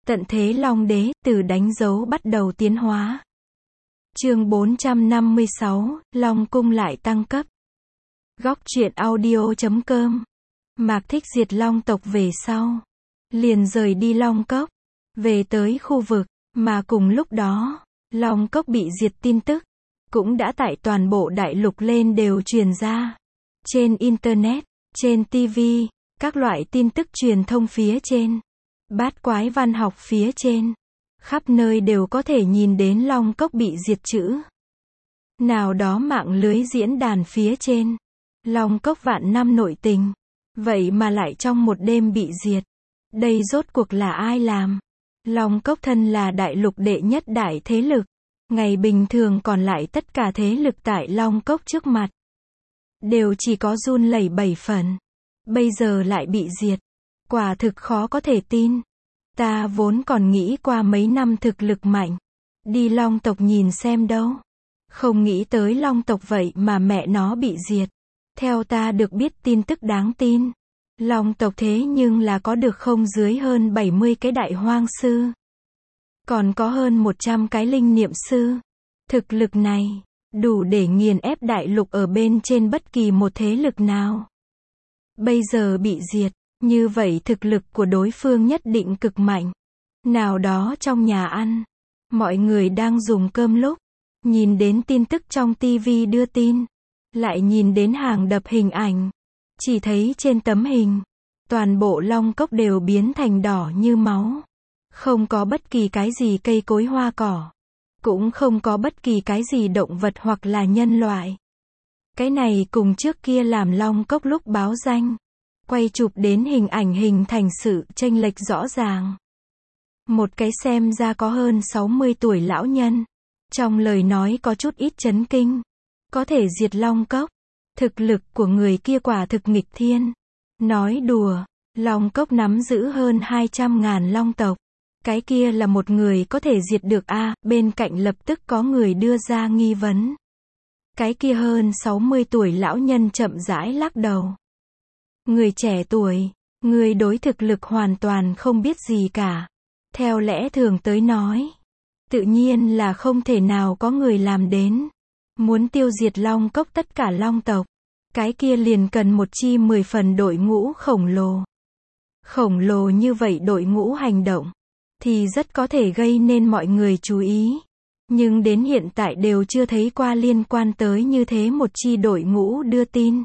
Tận thế Long Đế, từ đánh dấu bắt đầu tiến hóa. Chương 456, Long Cung lại tăng cấp. Góc truyện audio.com. Mạc Thích diệt Long tộc về sau, liền rời đi Long Cốc, về tới khu vực mà cùng lúc đó, Long Cốc bị diệt tin tức, cũng đã tại toàn bộ đại lục lên đều truyền ra. Trên Internet, trên TV, các loại tin tức truyền thông phía trên, bát quái văn học phía trên, khắp nơi đều có thể nhìn đến Long Cốc bị diệt chữ. Nào đó mạng lưới diễn đàn phía trên, Long Cốc vạn năm nội tình, vậy mà lại trong một đêm bị diệt. Đây rốt cuộc là ai làm? Long Cốc thân là đại lục đệ nhất đại thế lực, ngày bình thường còn lại tất cả thế lực tại Long Cốc trước mặt đều chỉ có run lẩy bẩy phần, bây giờ lại bị diệt, quả thực khó có thể tin. Ta vốn còn nghĩ qua mấy năm thực lực mạnh, đi Long tộc nhìn xem đâu, không nghĩ tới Long tộc vậy mà mẹ nó bị diệt. Theo ta được biết tin tức đáng tin, Long tộc thế nhưng là có được không dưới hơn 70 cái đại hoang sư, còn có hơn 100 cái linh niệm sư. Thực lực này đủ để nghiền ép đại lục ở bên trên bất kỳ một thế lực nào. Bây giờ bị diệt, như vậy thực lực của đối phương nhất định cực mạnh. Nào đó trong nhà ăn, mọi người đang dùng cơm lúc, nhìn đến tin tức trong TV đưa tin, lại nhìn đến hàng đập hình ảnh, chỉ thấy trên tấm hình, toàn bộ Long Cốc đều biến thành đỏ như máu. Không có bất kỳ cái gì cây cối hoa cỏ, cũng không có bất kỳ cái gì động vật hoặc là nhân loại. Cái này cùng trước kia làm Long Cốc lúc báo danh, quay chụp đến hình ảnh hình thành sự chênh lệch rõ ràng. Một cái xem ra có hơn 60 tuổi lão nhân, trong lời nói có chút ít chấn kinh, có thể diệt Long Cốc, thực lực của người kia quả thực nghịch thiên. Nói đùa, Long Cốc nắm giữ hơn 200.000 long tộc, cái kia là một người có thể diệt được a? Bên cạnh lập tức có người đưa ra nghi vấn. Cái kia hơn 60 tuổi lão nhân chậm rãi lắc đầu. Người trẻ tuổi, người đối thực lực hoàn toàn không biết gì cả. Theo lẽ thường tới nói, tự nhiên là không thể nào có người làm đến. Muốn tiêu diệt Long Cốc tất cả long tộc, cái kia liền cần một chi 10 phần đội ngũ khổng lồ. Khổng lồ như vậy đội ngũ hành động, thì rất có thể gây nên mọi người chú ý. Nhưng đến hiện tại đều chưa thấy qua liên quan tới như thế một chi đội ngũ đưa tin.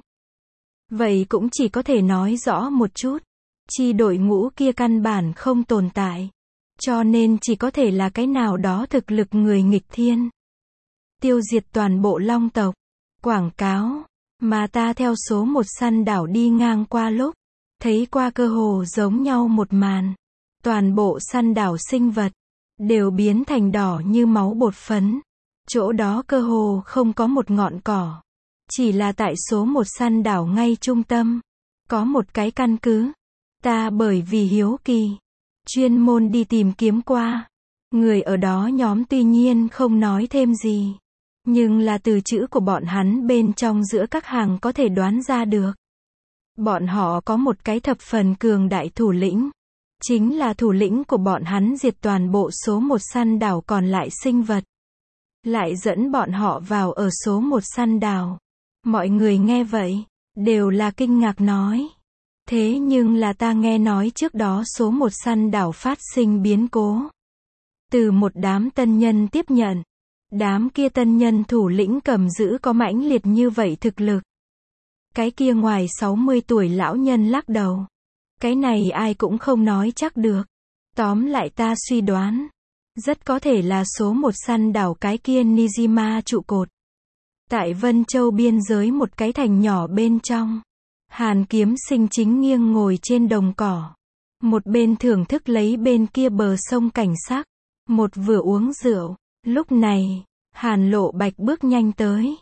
Vậy cũng chỉ có thể nói rõ một chút, chi đội ngũ kia căn bản không tồn tại. Cho nên chỉ có thể là cái nào đó thực lực người nghịch thiên. Tiêu diệt toàn bộ long tộc. Quảng cáo mà ta theo số một săn đảo đi ngang qua lúc, thấy qua cơ hồ giống nhau một màn. Toàn bộ săn đảo sinh vật đều biến thành đỏ như máu bột phấn. Chỗ đó cơ hồ không có một ngọn cỏ. Chỉ là tại số một săn đảo ngay trung tâm, có một cái căn cứ. Ta bởi vì hiếu kỳ, chuyên môn đi tìm kiếm qua. Người ở đó nhóm tuy nhiên không nói thêm gì, nhưng là từ chữ của bọn hắn bên trong giữa các hàng có thể đoán ra được. Bọn họ có một cái thập phần cường đại thủ lĩnh. Chính là thủ lĩnh của bọn hắn diệt toàn bộ số một săn đảo còn lại sinh vật. Lại dẫn bọn họ vào ở số một săn đảo. Mọi người nghe vậy, đều là kinh ngạc nói. Thế nhưng là ta nghe nói trước đó số một săn đảo phát sinh biến cố. Từ một đám tân nhân tiếp nhận. Đám kia tân nhân thủ lĩnh cầm giữ có mãnh liệt như vậy thực lực. Cái kia ngoài 60 tuổi lão nhân lắc đầu. Cái này ai cũng không nói chắc được. Tóm lại ta suy đoán, rất có thể là số một săn đảo cái kia Nijima trụ cột. Tại Vân Châu biên giới một cái thành nhỏ bên trong, Hàn Kiếm Sinh chính nghiêng ngồi trên đồng cỏ. Một bên thưởng thức lấy bên kia bờ sông cảnh sắc, một vừa uống rượu. Lúc này, Hàn Lộ Bạch bước nhanh tới.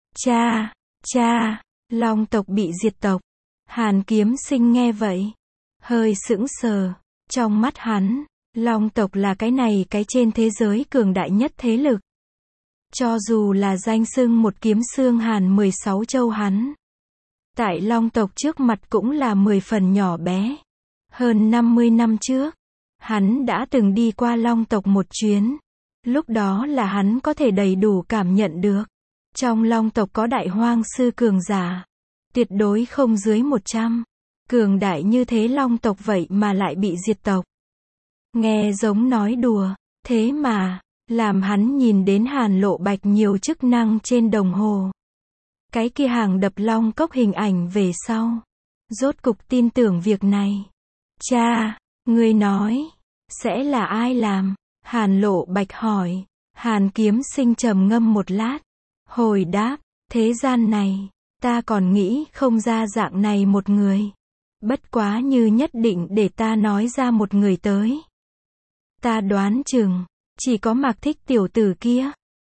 Cha, Long tộc bị diệt tộc. Hàn Kiếm Sinh nghe vậy, hơi sững sờ. Trong mắt hắn, Long tộc là cái này cái trên thế giới cường đại nhất thế lực. Cho dù là danh xưng một kiếm xương Hàn 16 châu hắn, tại Long tộc trước mặt cũng là 10 phần nhỏ bé. Hơn 50 năm trước, Hắn đã từng đi qua Long tộc một chuyến. Lúc đó là hắn có thể đầy đủ cảm nhận được. Trong Long tộc có đại hoang sư cường giả. Tuyệt đối không dưới 100. Cường đại như thế Long tộc vậy mà lại bị diệt tộc. Nghe giống nói đùa. Thế mà, làm hắn nhìn đến Hàn Lộ Bạch nhiều chức năng trên đồng hồ. Cái kia hàng đập long cốc hình ảnh về sau. Rốt cục tin tưởng việc này. Cha, ngươi nói, sẽ là ai làm? Hàn Lộ Bạch hỏi. Hàn Kiếm Sinh trầm ngâm một lát. Hồi đáp, thế gian này, ta còn nghĩ không ra dạng này một người. Bất quá như nhất định để ta nói ra một người tới. Ta đoán chừng, chỉ có Mạc Thích tiểu tử kia.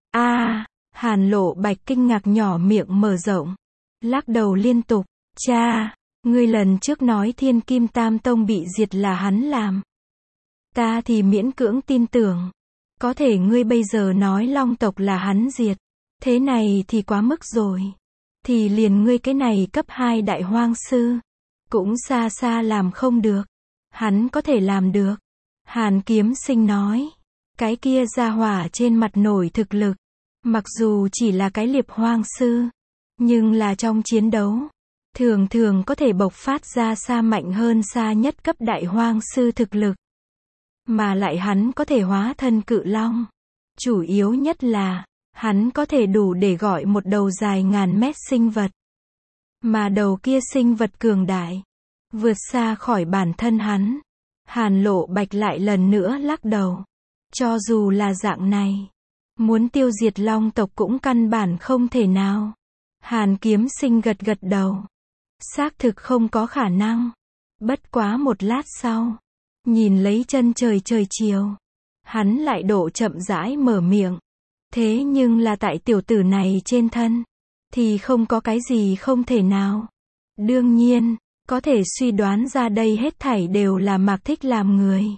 Hàn Lộ Bạch kinh ngạc nhỏ miệng mở rộng. Lắc đầu liên tục. Cha, ngươi lần trước nói Thiên Kim Tam Tông bị diệt là hắn làm. Ta thì miễn cưỡng tin tưởng. Có thể ngươi bây giờ nói Long tộc là hắn diệt. Thế này thì quá mức rồi. Thì liền ngươi cái này cấp 2 đại hoang sư. Cũng xa xa làm không được. Hắn có thể làm được. Hàn Kiếm Sinh nói. Cái kia ra hỏa trên mặt nổi thực lực. Mặc dù chỉ là cái liệp hoang sư. Nhưng là trong chiến đấu. Thường thường có thể bộc phát ra xa mạnh hơn xa nhất cấp đại hoang sư thực lực. Mà lại hắn có thể hóa thân cự long. Chủ yếu nhất là, hắn có thể đủ để gọi một đầu dài ngàn mét sinh vật. Mà đầu kia sinh vật cường đại. Vượt xa khỏi bản thân hắn. Hàn Lộ Bạch lại lần nữa lắc đầu. Cho dù là dạng này. Muốn tiêu diệt Long tộc cũng căn bản không thể nào. Hàn Kiếm Sinh gật gật đầu. Xác thực không có khả năng. Bất quá một lát sau. Nhìn lấy chân trời trời chiều. Hắn lại độ chậm rãi mở miệng. Thế nhưng là tại tiểu tử này trên thân. Thì không có cái gì không thể nào. Đương nhiên, có thể suy đoán ra đây hết thảy đều là Mạc Thích làm người.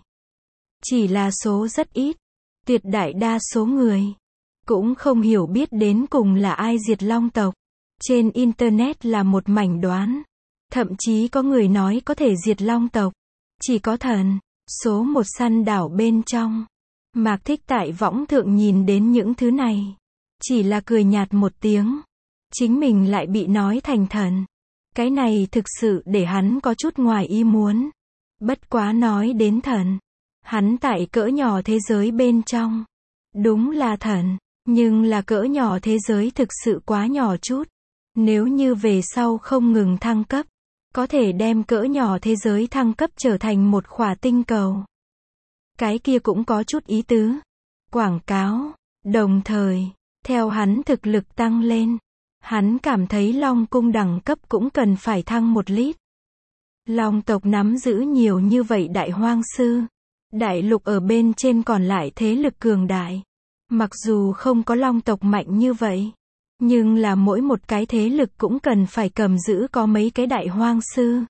Chỉ là số rất ít. Tuyệt đại đa số người. Cũng không hiểu biết đến cùng là ai diệt Long tộc. Trên Internet là một mảnh đoán. Thậm chí có người nói có thể diệt Long tộc. Chỉ có thần. Số một săn đảo bên trong. Mạc Thích tại võng thượng nhìn đến những thứ này. Chỉ là cười nhạt một tiếng. Chính mình lại bị nói thành thần. Cái này thực sự để hắn có chút ngoài ý muốn. Bất quá nói đến thần. Hắn tại cỡ nhỏ thế giới bên trong. Đúng là thần. Nhưng là cỡ nhỏ thế giới thực sự quá nhỏ chút. Nếu như về sau không ngừng thăng cấp. Có thể đem cỡ nhỏ thế giới thăng cấp trở thành một khỏa tinh cầu. Cái kia cũng có chút ý tứ. Quảng cáo. Đồng thời, theo hắn thực lực tăng lên. Hắn cảm thấy Long cung đẳng cấp cũng cần phải thăng một lít. Long tộc nắm giữ nhiều như vậy đại hoang sư. Đại lục ở bên trên còn lại thế lực cường đại. Mặc dù không có Long tộc mạnh như vậy. Nhưng là mỗi một cái thế lực cũng cần phải cầm giữ có mấy cái đại hoang sư.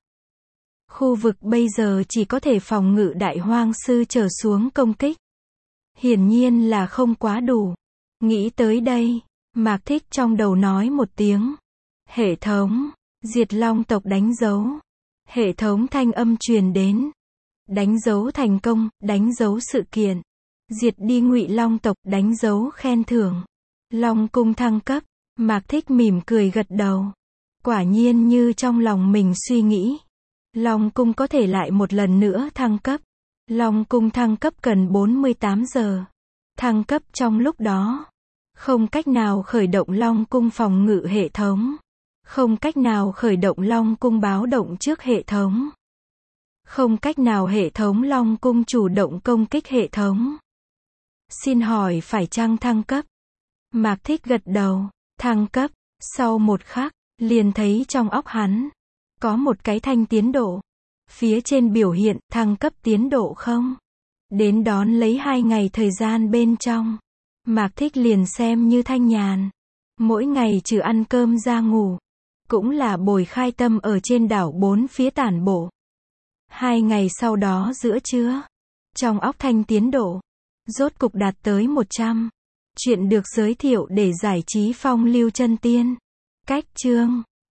Khu vực bây giờ chỉ có thể phòng ngự đại hoang sư trở xuống công kích. Hiển nhiên là không quá đủ. Nghĩ tới đây, Mạc Thích trong đầu nói một tiếng. Hệ thống, diệt Long tộc đánh dấu. Hệ thống thanh âm truyền đến. Đánh dấu thành công, đánh dấu sự kiện. Diệt đi Ngụy Long tộc, đánh dấu khen thưởng. Long cung thăng cấp. Mạc Thích mỉm cười gật đầu. Quả nhiên như trong lòng mình suy nghĩ. Long cung có thể lại một lần nữa thăng cấp. Long cung thăng cấp cần 48 giờ. Thăng cấp trong lúc đó. Không cách nào khởi động Long cung phòng ngự hệ thống. Không cách nào khởi động Long cung báo động trước hệ thống. Không cách nào hệ thống Long cung chủ động công kích hệ thống. Xin hỏi phải chăng thăng cấp? Mạc Thích gật đầu. Thăng cấp. Sau một khắc, liền thấy trong óc hắn. Có một cái thanh tiến độ. Phía trên biểu hiện thăng cấp tiến độ không. Đến đón lấy 2 ngày thời gian bên trong. Mạc Thích liền xem như thanh nhàn. Mỗi ngày trừ ăn cơm ra ngủ. Cũng là bồi khai tâm ở trên đảo 4 phía tản bộ. 2 ngày sau đó giữa trưa. Trong óc thanh tiến độ. Rốt cục đạt tới 100. Chuyện được giới thiệu để giải trí phong lưu chân tiên. Cách chương